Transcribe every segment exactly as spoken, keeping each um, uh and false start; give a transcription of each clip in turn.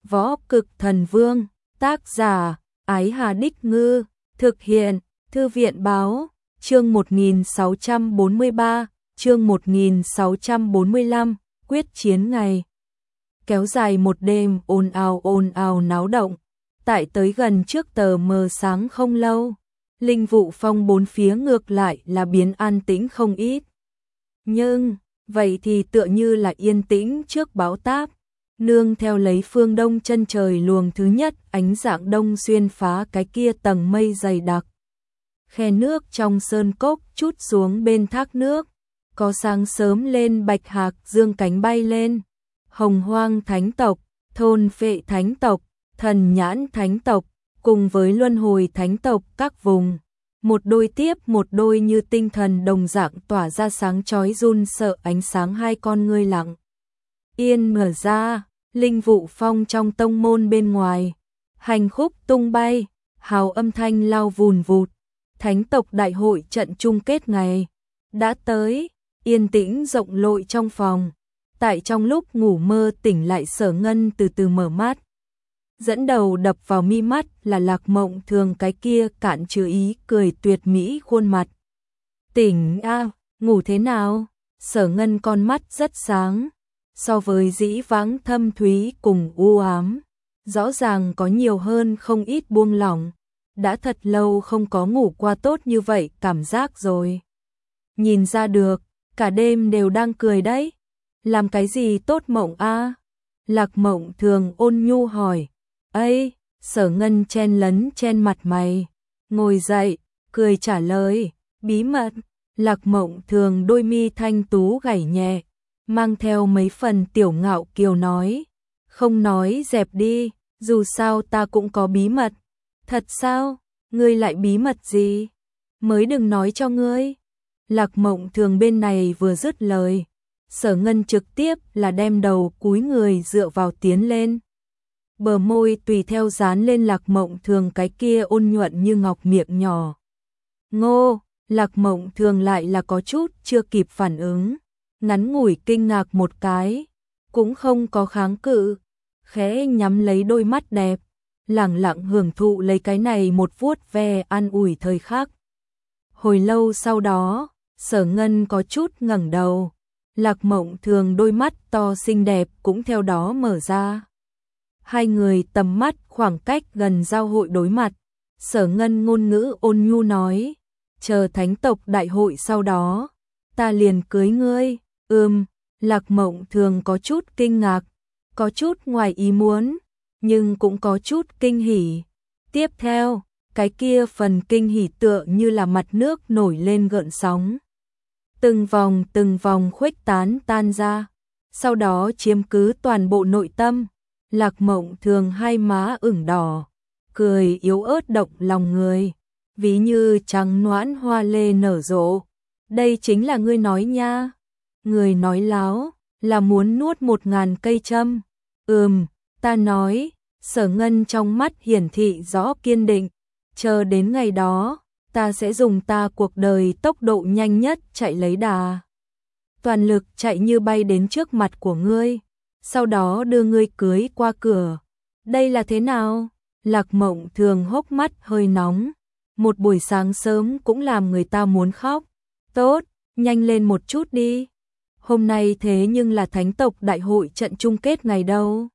Võ Cực Thần Vương, tác giả, Ái Hà Đích Ngư, thực hiện, Thư viện Báo, chương một nghìn sáu trăm bốn mươi ba, chương một nghìn sáu trăm bốn mươi lăm, quyết chiến ngày. Kéo dài một đêm ồn ào ồn ào náo động, tại tới gần trước tờ mờ sáng không lâu, Linh Vụ Phong bốn phía ngược lại là biến an tĩnh không ít. Nhưng, vậy thì tựa như là yên tĩnh trước bão táp, nương theo lấy phương đông chân trời luồng thứ nhất ánh dạng đông xuyên phá cái kia tầng mây dày đặc. Khe nước trong sơn cốc chút xuống bên thác nước, có sáng sớm lên bạch hạc dương cánh bay lên, hồng hoang thánh tộc, thôn phệ thánh tộc, thần nhãn thánh tộc, cùng với luân hồi thánh tộc các vùng. Một đôi tiếp một đôi như tinh thần đồng dạng tỏa ra sáng chói run sợ ánh sáng hai con ngươi lặng yên mở ra, Linh Vụ Phong trong tông môn bên ngoài, hành khúc tung bay, hào âm thanh lao vùn vụt, thánh tộc đại hội trận chung kết ngày đã tới, yên tĩnh rộng lội trong phòng, tại trong lúc ngủ mơ tỉnh lại Sở Ngân từ từ mở mắt. Dẫn đầu đập vào mi mắt là Lạc Mộng Thường cái kia cạn chứa ý cười tuyệt mỹ khuôn mặt. Tỉnh a, ngủ thế nào? Sở Ngân con mắt rất sáng, so với dĩ vãng thâm thúy cùng u ám, rõ ràng có nhiều hơn không ít buông lỏng, đã thật lâu không có ngủ qua tốt như vậy cảm giác rồi. Nhìn ra được, cả đêm đều đang cười đấy. Làm cái gì tốt mộng a? Lạc Mộng Thường ôn nhu hỏi. Ây, Sở Ngân chen lấn chen mặt mày, ngồi dậy, cười trả lời, bí mật. Lạc Mộng Thường đôi mi thanh tú gảy nhẹ, mang theo mấy phần tiểu ngạo kiều nói, không nói dẹp đi, dù sao ta cũng có bí mật. Thật sao? Ngươi lại bí mật gì? Mới đừng nói cho ngươi. Lạc Mộng Thường bên này vừa dứt lời, Sở Ngân trực tiếp là đem đầu cúi người dựa vào tiến lên. Bờ môi tùy theo dán lên Lạc Mộng Thường cái kia ôn nhuận như ngọc miệng nhỏ. Ngô, Lạc Mộng Thường lại là có chút chưa kịp phản ứng, ngắn ngủi kinh ngạc một cái, cũng không có kháng cự, khẽ nhắm lấy đôi mắt đẹp, lẳng lặng hưởng thụ lấy cái này một vuốt ve an ủi thời khắc. Hồi lâu sau đó, Sở Ngân có chút ngẩng đầu, Lạc Mộng Thường đôi mắt to xinh đẹp cũng theo đó mở ra. Hai người tầm mắt khoảng cách gần giao hội đối mặt, Sở Ngân ngôn ngữ ôn nhu nói, chờ thánh tộc đại hội sau đó, ta liền cưới ngươi. Ừm, Lạc Mộng Thường có chút kinh ngạc, có chút ngoài ý muốn, nhưng cũng có chút kinh hỉ. Tiếp theo, cái kia phần kinh hỉ tựa như là mặt nước nổi lên gợn sóng. Từng vòng từng vòng khuếch tán tan ra, sau đó chiếm cứ toàn bộ nội tâm. Lạc Mộng Thường hai má ửng đỏ, cười yếu ớt động lòng người, ví như trắng noãn hoa lê nở rộ. Đây chính là ngươi nói nha. Người nói láo, là muốn nuốt một ngàn cây châm. Ừm, ta nói. Sở Ngân trong mắt hiển thị rõ kiên định, chờ đến ngày đó, ta sẽ dùng ta cuộc đời tốc độ nhanh nhất chạy lấy đà. Toàn lực chạy như bay đến trước mặt của ngươi, sau đó đưa ngươi cưới qua cửa. Đây là thế nào? Lạc Mộng Thường hốc mắt hơi nóng, một buổi sáng sớm cũng làm người ta muốn khóc. Tốt, nhanh lên một chút đi. Hôm nay thế nhưng là thánh tộc đại hội trận chung kết ngày đâu.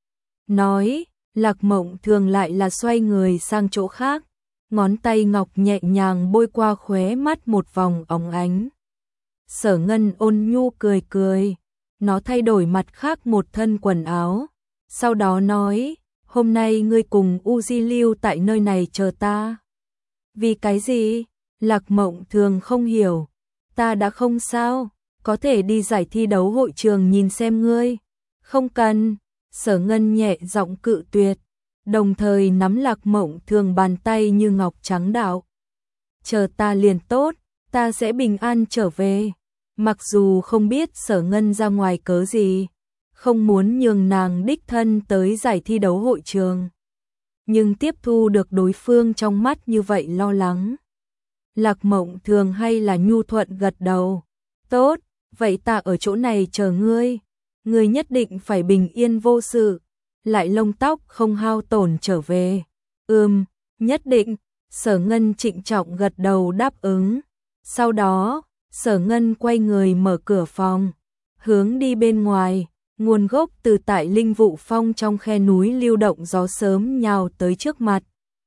Nói, Lạc Mộng Thường lại là xoay người sang chỗ khác, ngón tay ngọc nhẹ nhàng bôi qua khóe mắt một vòng óng ánh. Sở Ngân ôn nhu cười cười, nó thay đổi mặt khác một thân quần áo, sau đó nói, hôm nay ngươi cùng U Di lưu tại nơi này chờ ta. Vì cái gì? Lạc Mộng Thường không hiểu. Ta đã không sao, có thể đi giải thi đấu hội trường nhìn xem ngươi. Không cần. Sở Ngân nhẹ giọng cự tuyệt, đồng thời nắm Lạc Mộng Thường bàn tay như ngọc trắng đạo. Chờ ta liền tốt, ta sẽ bình an trở về. Mặc dù không biết Sở Ngân ra ngoài cớ gì, không muốn nhường nàng đích thân tới giải thi đấu hội trường, nhưng tiếp thu được đối phương trong mắt như vậy lo lắng. Lạc Mộng Thường hay là nhu thuận gật đầu. Tốt, vậy ta ở chỗ này chờ ngươi. Ngươi nhất định phải bình yên vô sự. lại lông tóc không hao tổn trở về. Ừm, nhất định, Sở Ngân trịnh trọng gật đầu đáp ứng. Sau đó, Sở Ngân quay người mở cửa phòng, hướng đi bên ngoài, nguồn gốc từ tại Linh Vụ Phong trong khe núi lưu động gió sớm nhào tới trước mặt.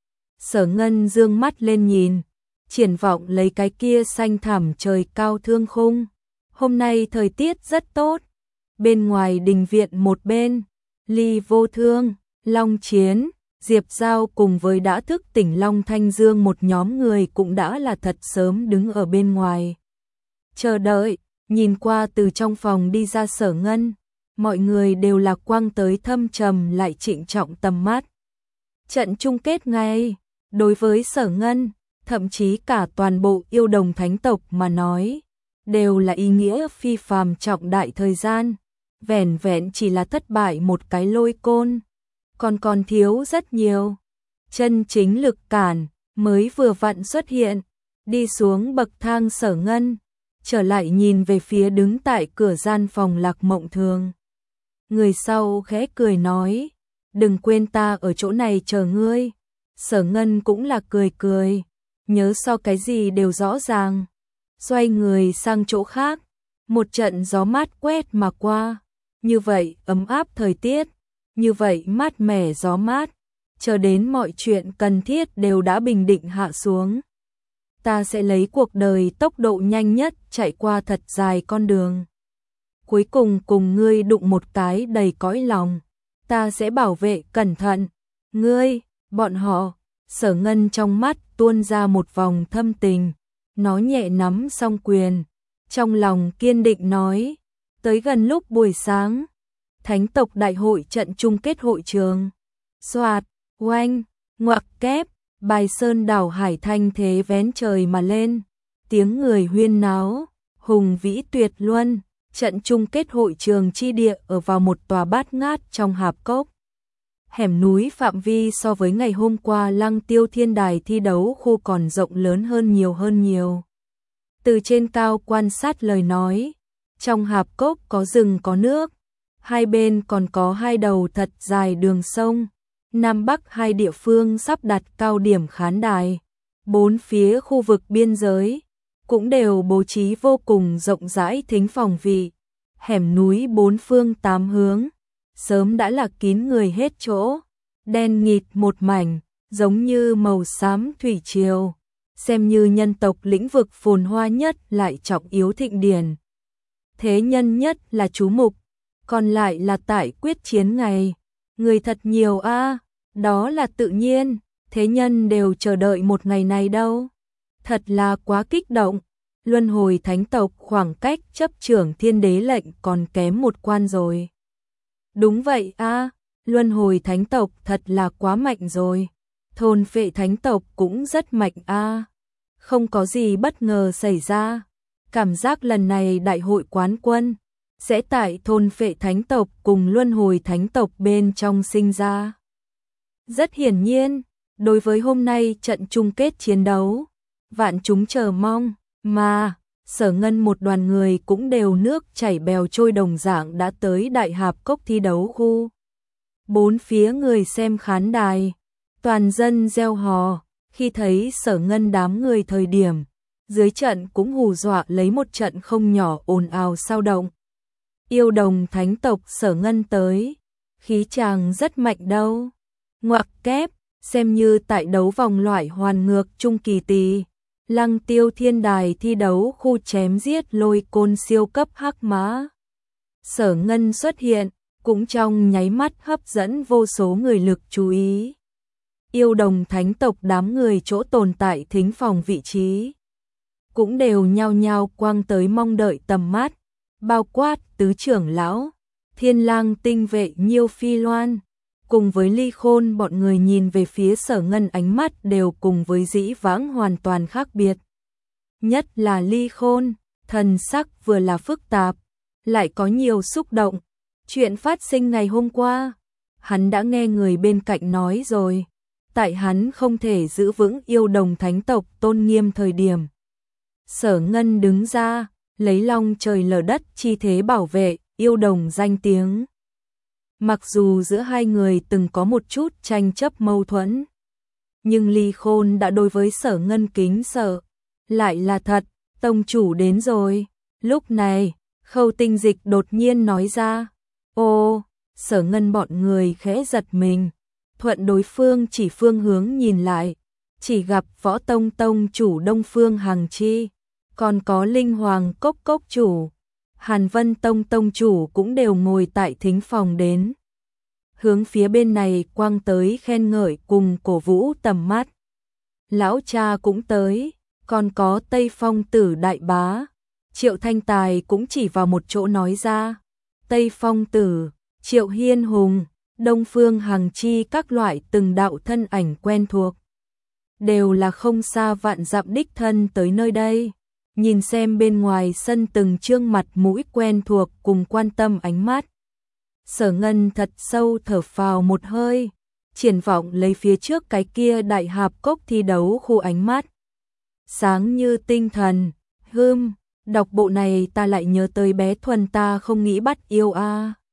Sở Ngân dương mắt lên nhìn, triển vọng lấy cái kia xanh thẳm trời cao thương khung. Hôm nay thời tiết rất tốt. Bên ngoài đình viện một bên, Ly Vô Thương, Long Chiến, Diệp Giao cùng với đã thức tỉnh Long Thanh Dương một nhóm người cũng đã là thật sớm đứng ở bên ngoài. Chờ đợi, nhìn qua từ trong phòng đi ra Sở Ngân, mọi người đều lạc quang tới thâm trầm lại trịnh trọng tầm mắt. Trận chung kết ngay, đối với Sở Ngân, thậm chí cả toàn bộ yêu đồng thánh tộc mà nói, đều là ý nghĩa phi phàm trọng đại thời gian, vẻn vẹn chỉ là thất bại một cái lôi côn, còn còn thiếu rất nhiều. Chân chính lực cản mới vừa vặn xuất hiện, đi xuống bậc thang Sở Ngân, trở lại nhìn về phía đứng tại cửa gian phòng Lạc Mộng Thường. Người sau khẽ cười nói, đừng quên ta ở chỗ này chờ ngươi. Sở Ngân cũng là cười cười, nhớ so cái gì đều rõ ràng. Xoay người sang chỗ khác, một trận gió mát quét mà qua, như vậy ấm áp thời tiết, như vậy mát mẻ gió mát, chờ đến mọi chuyện cần thiết đều đã bình định hạ xuống. Ta sẽ lấy cuộc đời tốc độ nhanh nhất chạy qua thật dài con đường. Cuối cùng cùng ngươi đụng một cái đầy cõi lòng, ta sẽ bảo vệ cẩn thận. Ngươi, bọn họ, Sở Ngân trong mắt tuôn ra một vòng thâm tình, nó nhẹ nắm song quyền, trong lòng kiên định nói, tới gần lúc buổi sáng, Thánh tộc đại hội trận chung kết hội trường. Soạt, oanh, ngoặc kép, bài sơn đảo hải thanh thế vén trời mà lên, tiếng người huyên náo, hùng vĩ tuyệt luân, trận chung kết hội trường chi địa ở vào một tòa bát ngát trong hạp cốc. Hẻm núi phạm vi so với ngày hôm qua Lăng Tiêu Thiên Đài thi đấu khu còn rộng lớn hơn nhiều hơn nhiều. Từ trên cao quan sát lời nói, trong hạp cốc có rừng có nước, hai bên còn có hai đầu thật dài đường sông, Nam Bắc hai địa phương sắp đặt cao điểm khán đài, bốn phía khu vực biên giới cũng đều bố trí vô cùng rộng rãi thính phòng vị. Hẻm núi bốn phương tám hướng sớm đã là kín người hết chỗ, đen nghịt một mảnh, giống như màu xám thủy triều, xem như nhân tộc lĩnh vực phồn hoa nhất lại trọng yếu thịnh điển. Thế nhân nhất là chú mục, còn lại là tại quyết chiến ngày. Người thật nhiều a, à, đó là tự nhiên, thế nhân đều chờ đợi một ngày này đâu. Thật là quá kích động, luân hồi thánh tộc khoảng cách chấp trưởng thiên đế lệnh còn kém một quan rồi. Đúng vậy a, à, luân hồi thánh tộc thật là quá mạnh rồi. Thôn Phệ thánh tộc cũng rất mạnh a. À. Không có gì bất ngờ xảy ra. Cảm giác lần này đại hội quán quân sẽ tại Thôn Phệ thánh tộc cùng luân hồi thánh tộc bên trong sinh ra. Rất hiển nhiên, đối với hôm nay trận chung kết chiến đấu, vạn chúng chờ mong, mà Sở Ngân một đoàn người cũng đều nước chảy bèo trôi đồng dạng đã tới đại hạp cốc thi đấu khu. Bốn phía người xem khán đài, toàn dân reo hò, khi thấy Sở Ngân đám người thời điểm, dưới trận cũng hù dọa lấy một trận không nhỏ ồn ào sao động. Yêu đồng thánh tộc Sở Ngân tới, khí chàng rất mạnh đâu. Ngoặc kép, xem như tại đấu vòng loại hoàn ngược trung kỳ tỷ, Lăng Tiêu Thiên Đài thi đấu khu chém giết lôi côn siêu cấp hắc mã. Sở Ngân xuất hiện, cũng trong nháy mắt hấp dẫn vô số người lực chú ý. Yêu đồng thánh tộc đám người chỗ tồn tại thính phòng vị trí, cũng đều nhao nhao quang tới mong đợi tầm mắt, bao quát tứ trưởng lão, Thiên Lang tinh vệ Nhiêu Phi Loan, cùng với Ly Khôn bọn người nhìn về phía Sở Ngân ánh mắt đều cùng với dĩ vãng hoàn toàn khác biệt. Nhất là Ly Khôn, thần sắc vừa là phức tạp, lại có nhiều xúc động. Chuyện phát sinh ngày hôm qua, hắn đã nghe người bên cạnh nói rồi, tại hắn không thể giữ vững yêu đồng thánh tộc tôn nghiêm thời điểm. Sở Ngân đứng ra, lấy long trời lở đất chi thế bảo vệ yêu đồng danh tiếng. Mặc dù giữa hai người từng có một chút tranh chấp mâu thuẫn, nhưng Ly Khôn đã đối với Sở Ngân kính sợ. Lại là thật, tông chủ đến rồi. Lúc này, Khâu Tinh Dịch đột nhiên nói ra. Ô, Sở Ngân bọn người khẽ giật mình. Thuận đối phương chỉ phương hướng nhìn lại, chỉ gặp Võ Tông Tông chủ Đông Phương Hằng Chi, còn có Linh Hoàng Cốc Cốc chủ, Hàn Vân Tông Tông chủ cũng đều ngồi tại thính phòng đến. Hướng phía bên này quang tới khen ngợi cùng cổ vũ tầm mắt. Lão cha cũng tới, còn có Tây Phong Tử đại bá. Triệu Thanh Tài cũng chỉ vào một chỗ nói ra. Tây Phong Tử, Triệu Hiên Hùng, Đông Phương Hằng Chi các loại từng đạo thân ảnh quen thuộc. Đều là không xa vạn dặm đích thân tới nơi đây. Nhìn xem bên ngoài sân từng trương mặt mũi quen thuộc cùng quan tâm ánh mắt. Sở Ngân thật sâu thở phào một hơi, triển vọng lấy phía trước cái kia đại hạp cốc thi đấu khu ánh mắt. Sáng như tinh thần, hưm, đọc bộ này ta lại nhớ tới bé Thuần ta không nghĩ bắt yêu a.